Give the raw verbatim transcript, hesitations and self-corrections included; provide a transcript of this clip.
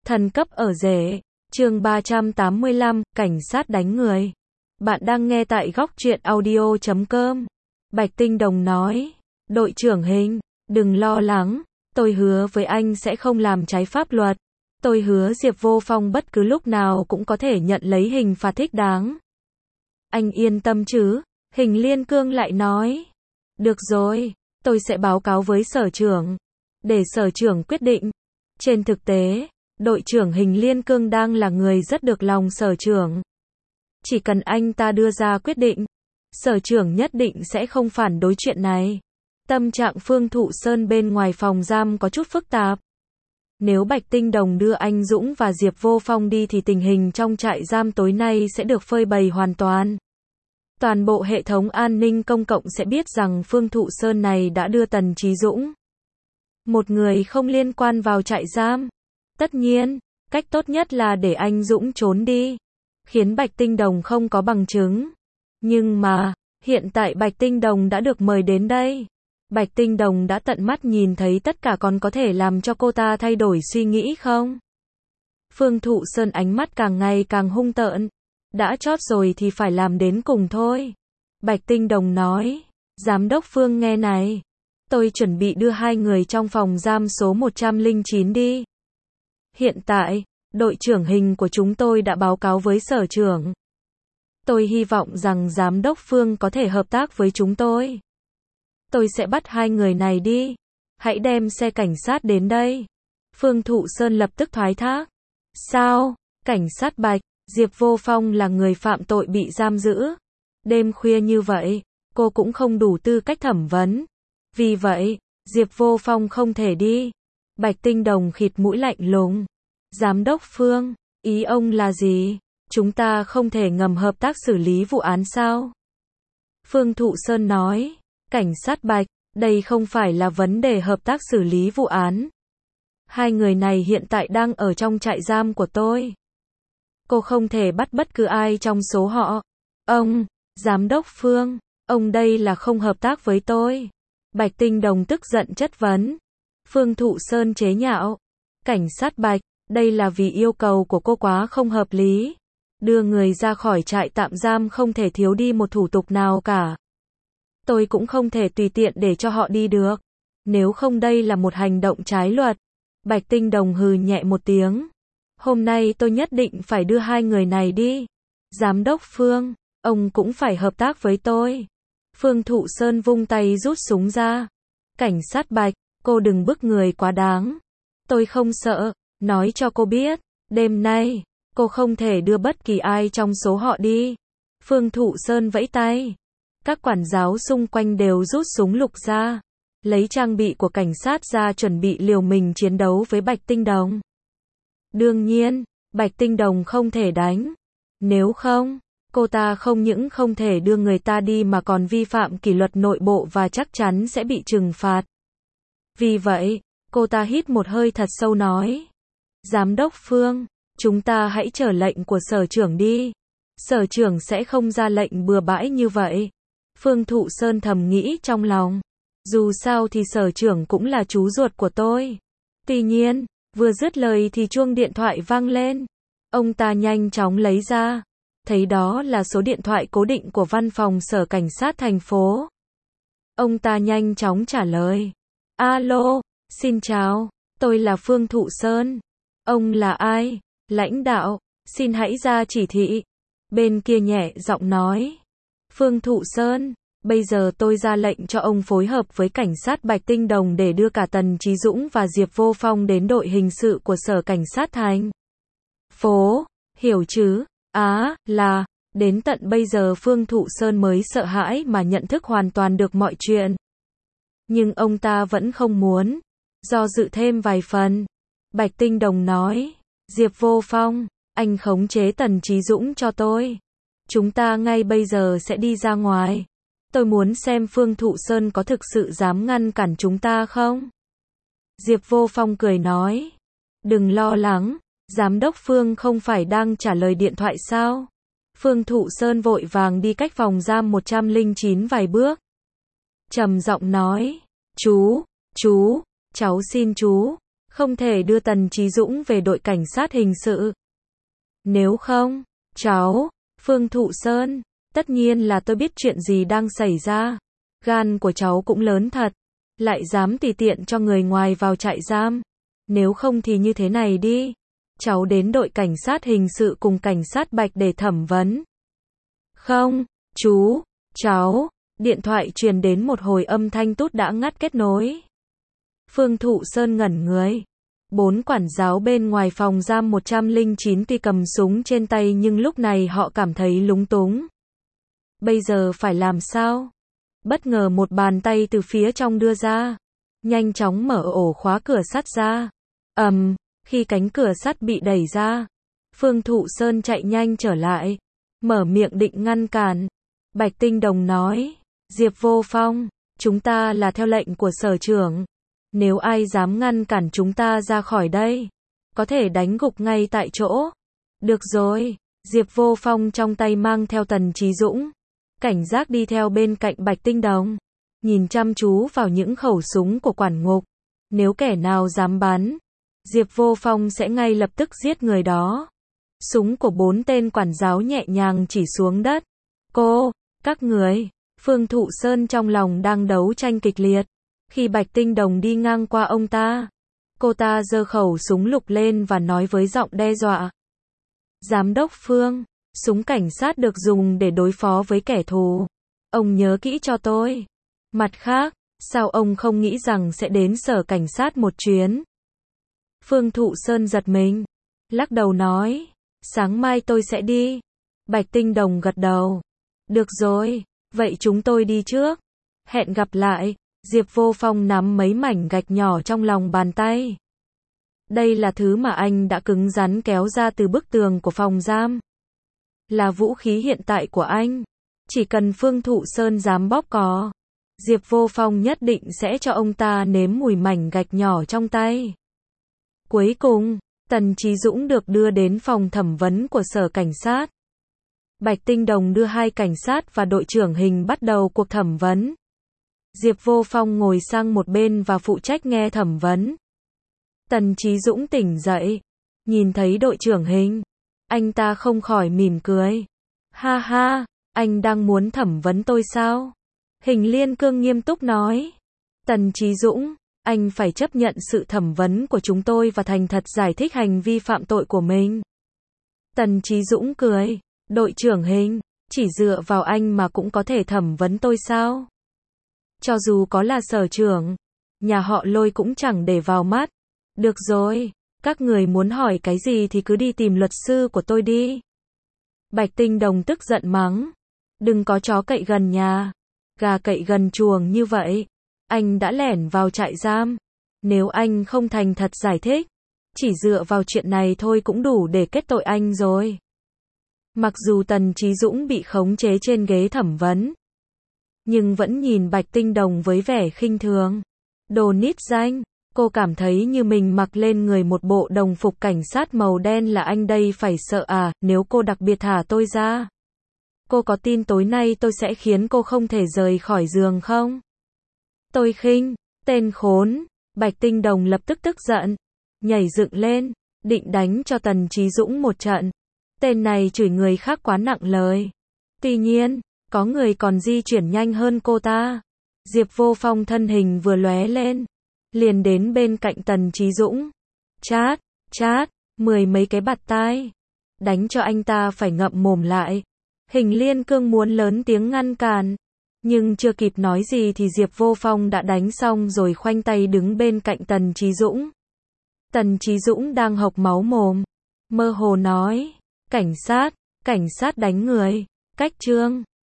Thần cấp ở rể. Chương ba trăm tám mươi lăm, cảnh sát đánh người. Bạn đang nghe tại góc truyện audio chấm com. Bạch Tinh Đồng nói, đội trưởng Hình, đừng lo lắng, tôi hứa với anh sẽ không làm trái pháp luật. Tôi hứa Diệp Vô Phong bất cứ lúc nào cũng có thể nhận lấy hình phạt thích đáng. Anh yên tâm chứ? Hình Liên Cương lại nói. Được rồi, tôi sẽ báo cáo với sở trưởng, để sở trưởng quyết định. Trên thực tế, đội trưởng Hình Liên Cương đang là người rất được lòng sở trưởng. Chỉ cần anh ta đưa ra quyết định, sở trưởng nhất định sẽ không phản đối chuyện này. Tâm trạng Phương Thụ Sơn bên ngoài phòng giam có chút phức tạp. Nếu Bạch Tinh Đồng đưa anh Dũng và Diệp Vô Phong đi thì tình hình trong trại giam tối nay sẽ được phơi bày hoàn toàn. Toàn bộ hệ thống an ninh công cộng sẽ biết rằng Phương Thụ Sơn này đã đưa Tần Chí Dũng, một người không liên quan, vào trại giam. Tất nhiên, cách tốt nhất là để anh Dũng trốn đi, khiến Bạch Tinh Đồng không có bằng chứng. Nhưng mà, hiện tại Bạch Tinh Đồng đã được mời đến đây. Bạch Tinh Đồng đã tận mắt nhìn thấy tất cả, còn có thể làm cho cô ta thay đổi suy nghĩ không? Phương Thụ Sơn ánh mắt càng ngày càng hung tợn. Đã chót rồi thì phải làm đến cùng thôi. Bạch Tinh Đồng nói, Giám đốc Phương nghe này, tôi chuẩn bị đưa hai người trong phòng giam số một trăm lẻ chín đi. Hiện tại, đội trưởng Hình của chúng tôi đã báo cáo với sở trưởng. Tôi hy vọng rằng Giám đốc Phương có thể hợp tác với chúng tôi. Tôi sẽ bắt hai người này đi. Hãy đem xe cảnh sát đến đây. Phương Thụ Sơn lập tức thoái thác. Sao? Cảnh sát Bạch, Diệp Vô Phong là người phạm tội bị giam giữ. Đêm khuya như vậy, cô cũng không đủ tư cách thẩm vấn. Vì vậy, Diệp Vô Phong không thể đi. Bạch Tinh Đồng khịt mũi lạnh lùng. Giám đốc Phương, ý ông là gì? Chúng ta không thể ngầm hợp tác xử lý vụ án sao? Phương Thụ Sơn nói, cảnh sát Bạch, đây không phải là vấn đề hợp tác xử lý vụ án. Hai người này hiện tại đang ở trong trại giam của tôi. Cô không thể bắt bất cứ ai trong số họ. Ông, Giám đốc Phương, ông đây là không hợp tác với tôi. Bạch Tinh Đồng tức giận chất vấn. Phương Thụ Sơn chế nhạo. Cảnh sát Bạch, đây là vì yêu cầu của cô quá không hợp lý. Đưa người ra khỏi trại tạm giam không thể thiếu đi một thủ tục nào cả. Tôi cũng không thể tùy tiện để cho họ đi được. Nếu không đây là một hành động trái luật. Bạch Tinh Đồng hừ nhẹ một tiếng. Hôm nay tôi nhất định phải đưa hai người này đi. Giám đốc Phương, ông cũng phải hợp tác với tôi. Phương Thụ Sơn vung tay rút súng ra. Cảnh sát Bạch, cô đừng bức người quá đáng. Tôi không sợ, nói cho cô biết, đêm nay, cô không thể đưa bất kỳ ai trong số họ đi. Phương Thụ Sơn vẫy tay. Các quản giáo xung quanh đều rút súng lục ra, lấy trang bị của cảnh sát ra chuẩn bị liều mình chiến đấu với Bạch Tinh Đồng. Đương nhiên, Bạch Tinh Đồng không thể đánh. Nếu không, cô ta không những không thể đưa người ta đi mà còn vi phạm kỷ luật nội bộ và chắc chắn sẽ bị trừng phạt. Vì vậy, cô ta hít một hơi thật sâu nói. Giám đốc Phương, chúng ta hãy chờ lệnh của sở trưởng đi. Sở trưởng sẽ không ra lệnh bừa bãi như vậy. Phương Thụ Sơn thầm nghĩ trong lòng. Dù sao thì sở trưởng cũng là chú ruột của tôi. Tuy nhiên, vừa dứt lời thì chuông điện thoại vang lên. Ông ta nhanh chóng lấy ra. Thấy đó là số điện thoại cố định của văn phòng sở cảnh sát thành phố. Ông ta nhanh chóng trả lời. Alo, xin chào, tôi là Phương Thụ Sơn. Ông là ai? Lãnh đạo, xin hãy ra chỉ thị. Bên kia nhẹ giọng nói. Phương Thụ Sơn, bây giờ tôi ra lệnh cho ông phối hợp với cảnh sát Bạch Tinh Đồng để đưa cả Tần Chí Dũng và Diệp Vô Phong đến đội hình sự của sở cảnh sát thành phố. Hiểu chứ? Á, là, đến tận bây giờ Phương Thụ Sơn mới sợ hãi mà nhận thức hoàn toàn được mọi chuyện. Nhưng ông ta vẫn không muốn do dự thêm vài phần. Bạch Tinh Đồng nói, Diệp Vô Phong, anh khống chế Tần Chí Dũng cho tôi. Chúng ta ngay bây giờ sẽ đi ra ngoài. Tôi muốn xem Phương Thụ Sơn có thực sự dám ngăn cản chúng ta không? Diệp Vô Phong cười nói, đừng lo lắng, Giám đốc Phương không phải đang trả lời điện thoại sao? Phương Thụ Sơn vội vàng đi cách phòng giam một trăm lẻ chín vài bước. Trầm giọng nói, chú, chú, cháu xin chú, Không thể đưa Tần Chí Dũng về đội cảnh sát hình sự. Nếu không, cháu, Phương Thụ Sơn, tất nhiên là tôi biết chuyện gì đang xảy ra. Gan của cháu cũng lớn thật, lại dám tùy tiện cho người ngoài vào trại giam. Nếu không thì như thế này đi, cháu đến đội cảnh sát hình sự cùng cảnh sát Bạch để thẩm vấn. Không, chú, cháu, điện thoại truyền đến một hồi âm thanh tút đã ngắt kết nối. Phương Thụ Sơn ngẩn người. Bốn quản giáo bên ngoài phòng giam một trăm lẻ chín tuy cầm súng trên tay nhưng lúc này họ cảm thấy lúng túng. Bây giờ phải làm sao? Bất ngờ một bàn tay từ phía trong đưa ra, nhanh chóng mở ổ khóa cửa sắt ra. Ầm, um, khi cánh cửa sắt bị đẩy ra, Phương Thụ Sơn chạy nhanh trở lại, mở miệng định ngăn cản. Bạch Tinh Đồng nói, Diệp Vô Phong, chúng ta là theo lệnh của sở trưởng. Nếu ai dám ngăn cản chúng ta ra khỏi đây, có thể đánh gục ngay tại chỗ. Được rồi, Diệp Vô Phong trong tay mang theo Tần Chí Dũng, cảnh giác đi theo bên cạnh Bạch Tinh Đồng, nhìn chăm chú vào những khẩu súng của quản ngục. Nếu kẻ nào dám bắn, Diệp Vô Phong sẽ ngay lập tức giết người đó. Súng của bốn tên quản giáo nhẹ nhàng chỉ xuống đất. Cô, các người, Phương Thụ Sơn trong lòng đang đấu tranh kịch liệt. Khi Bạch Tinh Đồng đi ngang qua ông ta, cô ta giơ khẩu súng lục lên và nói với giọng đe dọa. Giám đốc Phương, súng cảnh sát được dùng để đối phó với kẻ thù. Ông nhớ kỹ cho tôi. Mặt khác, sao ông không nghĩ rằng sẽ đến sở cảnh sát một chuyến? Phương Thụ Sơn giật mình, lắc đầu nói, sáng mai tôi sẽ đi. Bạch Tinh Đồng gật đầu. Được rồi, vậy chúng tôi đi trước. Hẹn gặp lại. Diệp Vô Phong nắm mấy mảnh gạch nhỏ trong lòng bàn tay. Đây là thứ mà anh đã cứng rắn kéo ra từ bức tường của phòng giam. Là vũ khí hiện tại của anh. Chỉ cần Phương Thụ Sơn dám bóp cò, Diệp Vô Phong nhất định sẽ cho ông ta nếm mùi mảnh gạch nhỏ trong tay. Cuối cùng, Tần Chí Dũng được đưa đến phòng thẩm vấn của sở cảnh sát. Bạch Tinh Đồng đưa hai cảnh sát và đội trưởng hình bắt đầu cuộc thẩm vấn. Diệp Vô Phong ngồi sang một bên và phụ trách nghe thẩm vấn. Tần Chí Dũng tỉnh dậy, nhìn thấy đội trưởng hình, anh ta không khỏi mỉm cười. Ha ha, anh đang muốn thẩm vấn tôi sao? Hình Liên Cương nghiêm túc nói. Tần Chí Dũng, anh phải chấp nhận sự thẩm vấn của chúng tôi và thành thật giải thích hành vi phạm tội của mình. Tần Chí Dũng cười, đội trưởng hình, chỉ dựa vào anh mà cũng có thể thẩm vấn tôi sao? Cho dù có là sở trưởng, nhà họ Lôi cũng chẳng để vào mắt. Được rồi, các người muốn hỏi cái gì thì cứ đi tìm luật sư của tôi đi. Bạch Tinh Đồng tức giận mắng. Đừng có chó cậy gần nhà, gà cậy gần chuồng như vậy. Anh đã lẻn vào trại giam. Nếu anh không thành thật giải thích, chỉ dựa vào chuyện này thôi cũng đủ để kết tội anh rồi. Mặc dù Tần Chí Dũng bị khống chế trên ghế thẩm vấn, nhưng vẫn nhìn Bạch Tinh Đồng với vẻ khinh thường. Đồ nít danh, cô cảm thấy như mình mặc lên người một bộ đồng phục cảnh sát màu đen là anh đây phải sợ à, nếu cô đặc biệt thả tôi ra. Cô có tin tối nay tôi sẽ khiến cô không thể rời khỏi giường không? Tôi khinh, tên khốn. Bạch Tinh Đồng lập tức tức giận, nhảy dựng lên, định đánh cho Tần Chí Dũng một trận. Tên này chửi người khác quá nặng lời. Tuy nhiên, có người còn di chuyển nhanh hơn cô ta. Diệp Vô Phong thân hình vừa lóe lên, liền đến bên cạnh Tần Chí Dũng. Chát, chát, mười mấy cái bạt tai. Đánh cho anh ta phải ngậm mồm lại. Hình Liên Cương muốn lớn tiếng ngăn cản, nhưng chưa kịp nói gì thì Diệp Vô Phong đã đánh xong rồi khoanh tay đứng bên cạnh Tần Chí Dũng. Tần Chí Dũng đang hộc máu mồm, mơ hồ nói, cảnh sát, cảnh sát đánh người, cách trương.